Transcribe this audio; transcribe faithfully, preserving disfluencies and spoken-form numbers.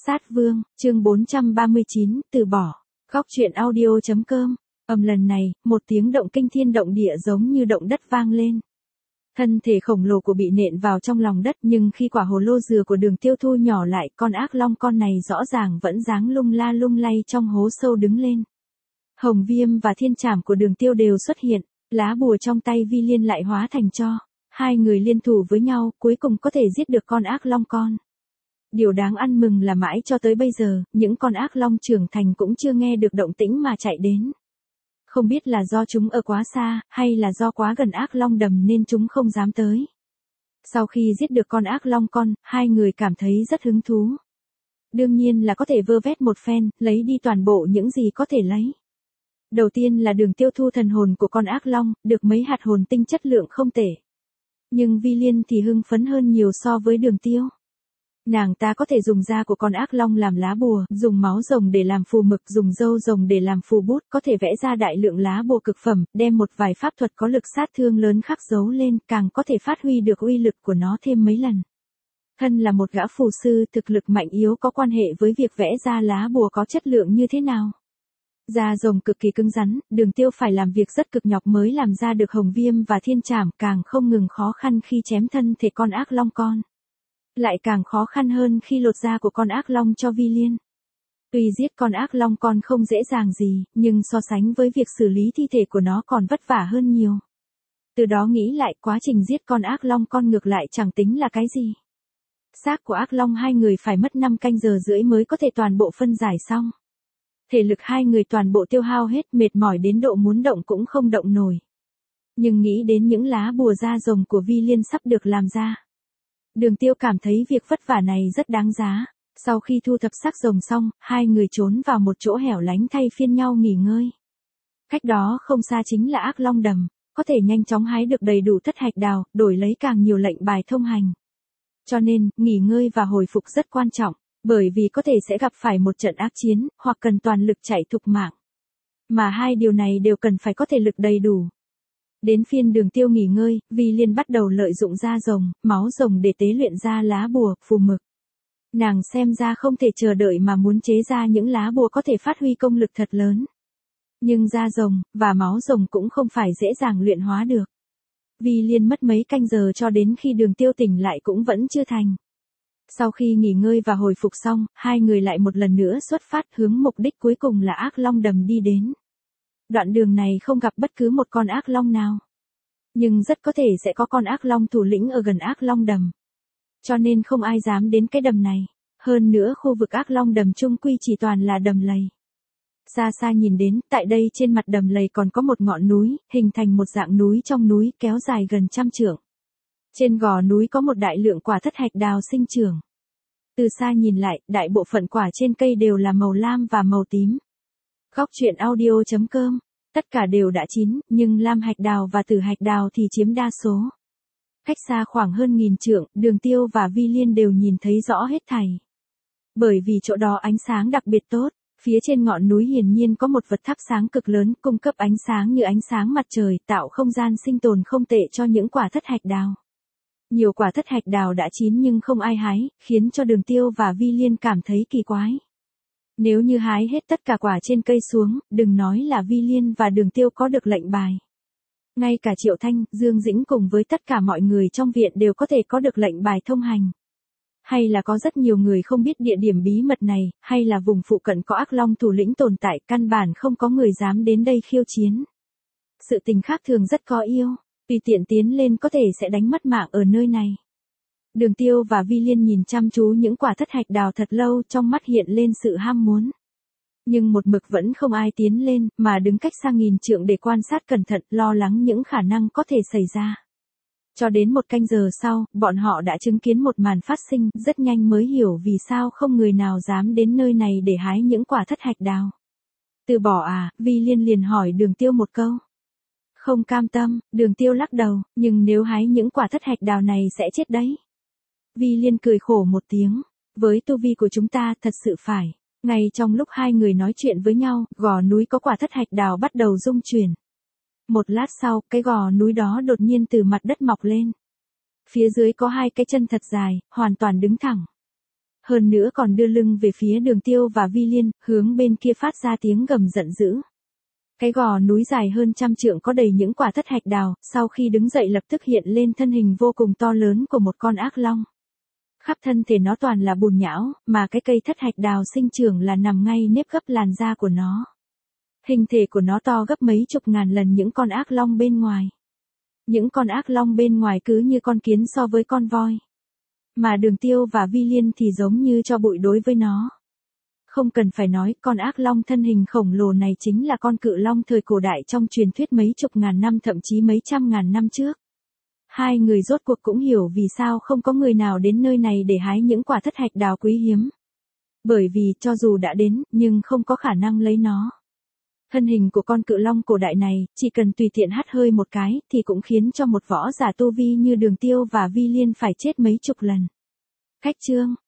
Sát Vương, chương bốn trăm ba mươi chín, từ bỏ. Góc truyện audio.com. Ầm lần này, một tiếng động kinh thiên động địa giống như động đất vang lên. Thân thể khổng lồ của bị nện vào trong lòng đất, nhưng khi quả hồ lô dừa của Đường Tiêu thu nhỏ lại, con ác long con này rõ ràng vẫn dáng lung la lung lay trong hố sâu đứng lên. Hồng viêm và thiên trảm của Đường Tiêu đều xuất hiện, lá bùa trong tay Vi Liên lại hóa thành tro. Hai người liên thủ với nhau, cuối cùng có thể giết được con ác long con. Điều đáng ăn mừng là mãi cho tới bây giờ, những con ác long trưởng thành cũng chưa nghe được động tĩnh mà chạy đến. Không biết là do chúng ở quá xa, hay là do quá gần ác long đầm nên chúng không dám tới. Sau khi giết được con ác long con, hai người cảm thấy rất hứng thú. Đương nhiên là có thể vơ vét một phen, lấy đi toàn bộ những gì có thể lấy. Đầu tiên là Đường Tiêu thu thần hồn của con ác long, được mấy hạt hồn tinh chất lượng không tệ. Nhưng Vi Liên thì hưng phấn hơn nhiều so với Đường Tiêu. Nàng ta có thể dùng da của con ác long làm lá bùa, dùng máu rồng để làm phù mực, dùng râu rồng để làm phù bút, có thể vẽ ra đại lượng lá bùa cực phẩm, đem một vài pháp thuật có lực sát thương lớn khắc dấu lên, càng có thể phát huy được uy lực của nó thêm mấy lần. Thân là một gã phù sư, thực lực mạnh yếu có quan hệ với việc vẽ ra lá bùa có chất lượng như thế nào. Da rồng cực kỳ cứng rắn, Đường Tiêu phải làm việc rất cực nhọc mới làm ra được hồng viêm và thiên trảm, càng không ngừng khó khăn khi chém thân thể con ác long con. Lại càng khó khăn hơn khi lột da của con ác long cho Vi Liên. Tuy giết con ác long con không dễ dàng gì, nhưng so sánh với việc xử lý thi thể của nó còn vất vả hơn nhiều. Từ đó nghĩ lại, quá trình giết con ác long con ngược lại chẳng tính là cái gì. Xác của ác long hai người phải mất năm canh giờ rưỡi mới có thể toàn bộ phân giải xong. Thể lực hai người toàn bộ tiêu hao hết, mệt mỏi đến độ muốn động cũng không động nổi. Nhưng nghĩ đến những lá bùa da rồng của Vi Liên sắp được làm ra, Đường Tiêu cảm thấy việc vất vả này rất đáng giá. Sau khi thu thập xác rồng xong, hai người trốn vào một chỗ hẻo lánh thay phiên nhau nghỉ ngơi. Cách đó không xa chính là ác long đầm, có thể nhanh chóng hái được đầy đủ thất hạch đào, đổi lấy càng nhiều lệnh bài thông hành. Cho nên, nghỉ ngơi và hồi phục rất quan trọng, bởi vì có thể sẽ gặp phải một trận ác chiến, hoặc cần toàn lực chạy thục mạng. Mà hai điều này đều cần phải có thể lực đầy đủ. Đến phiên Đường Tiêu nghỉ ngơi, Vi Liên bắt đầu lợi dụng da rồng, máu rồng để tế luyện ra lá bùa, phù mực. Nàng xem ra không thể chờ đợi mà muốn chế ra những lá bùa có thể phát huy công lực thật lớn. Nhưng da rồng, và máu rồng cũng không phải dễ dàng luyện hóa được. Vi Liên mất mấy canh giờ cho đến khi Đường Tiêu tỉnh lại cũng vẫn chưa thành. Sau khi nghỉ ngơi và hồi phục xong, hai người lại một lần nữa xuất phát hướng mục đích cuối cùng là ác long đầm đi đến. Đoạn đường này không gặp bất cứ một con ác long nào. Nhưng rất có thể sẽ có con ác long thủ lĩnh ở gần ác long đầm. Cho nên không ai dám đến cái đầm này. Hơn nữa khu vực ác long đầm chung quy chỉ toàn là đầm lầy. Xa xa nhìn đến, tại đây trên mặt đầm lầy còn có một ngọn núi, hình thành một dạng núi trong núi kéo dài gần trăm trượng. Trên gò núi có một đại lượng quả thất hạch đào sinh trưởng. Từ xa nhìn lại, đại bộ phận quả trên cây đều là màu lam và màu tím. Góc truyện audio.com. Tất cả đều đã chín, nhưng lam hạch đào và tử hạch đào thì chiếm đa số. Cách xa khoảng hơn nghìn trượng, Đường Tiêu và Vi Liên đều nhìn thấy rõ hết thảy. Bởi vì chỗ đó ánh sáng đặc biệt tốt, phía trên ngọn núi hiển nhiên có một vật thắp sáng cực lớn cung cấp ánh sáng như ánh sáng mặt trời, tạo không gian sinh tồn không tệ cho những quả thất hạch đào. Nhiều quả thất hạch đào đã chín nhưng không ai hái, khiến cho Đường Tiêu và Vi Liên cảm thấy kỳ quái. Nếu như hái hết tất cả quả trên cây xuống, đừng nói là Vi Liên và Đường Tiêu có được lệnh bài. Ngay cả Triệu Thanh, Dương Dĩnh cùng với tất cả mọi người trong viện đều có thể có được lệnh bài thông hành. Hay là có rất nhiều người không biết địa điểm bí mật này, hay là vùng phụ cận có ác long thủ lĩnh tồn tại, căn bản không có người dám đến đây khiêu chiến. Sự tình khác thường rất có yêu, tùy tiện tiến lên có thể sẽ đánh mất mạng ở nơi này. Đường Tiêu và Vi Liên nhìn chăm chú những quả thất hạch đào thật lâu, trong mắt hiện lên sự ham muốn. Nhưng một mực vẫn không ai tiến lên, mà đứng cách xa nghìn trượng để quan sát cẩn thận, lo lắng những khả năng có thể xảy ra. Cho đến một canh giờ sau, bọn họ đã chứng kiến một màn phát sinh, rất nhanh mới hiểu vì sao không người nào dám đến nơi này để hái những quả thất hạch đào. Từ bỏ à, Vi Liên liền hỏi Đường Tiêu một câu. Không cam tâm, Đường Tiêu lắc đầu, nhưng nếu hái những quả thất hạch đào này sẽ chết đấy. Vi Liên cười khổ một tiếng, với tu vi của chúng ta thật sự phải. Ngay trong lúc hai người nói chuyện với nhau, gò núi có quả thất hạch đào bắt đầu rung chuyển. Một lát sau, cái gò núi đó đột nhiên từ mặt đất mọc lên. Phía dưới có hai cái chân thật dài, hoàn toàn đứng thẳng. hơn nữa còn đưa lưng về phía Đường Tiêu và Vi Liên, hướng bên kia phát ra tiếng gầm giận dữ. Cái gò núi dài hơn trăm trượng có đầy những quả thất hạch đào, sau khi đứng dậy lập tức hiện lên thân hình vô cùng to lớn của một con ác long. Khắp thân thể nó toàn là bùn nhão, mà cái cây thất hạch đào sinh trưởng là nằm ngay nếp gấp làn da của nó. Hình thể của nó to gấp mấy chục ngàn lần những con ác long bên ngoài. Những con ác long bên ngoài cứ như con kiến so với con voi. Mà Đường Tiêu và Vi Liên thì giống như cho bụi đối với nó. Không cần phải nói, con ác long thân hình khổng lồ này chính là con cự long thời cổ đại trong truyền thuyết mấy chục ngàn năm thậm chí mấy trăm ngàn năm trước. Hai người rốt cuộc cũng hiểu vì sao không có người nào đến nơi này để hái những quả thất hạch đào quý hiếm. Bởi vì cho dù đã đến, nhưng không có khả năng lấy nó. Thân hình của con cự long cổ đại này, chỉ cần tùy tiện hắt hơi một cái, thì cũng khiến cho một võ giả tu vi như Đường Tiêu và Vi Liên phải chết mấy chục lần. Khách chương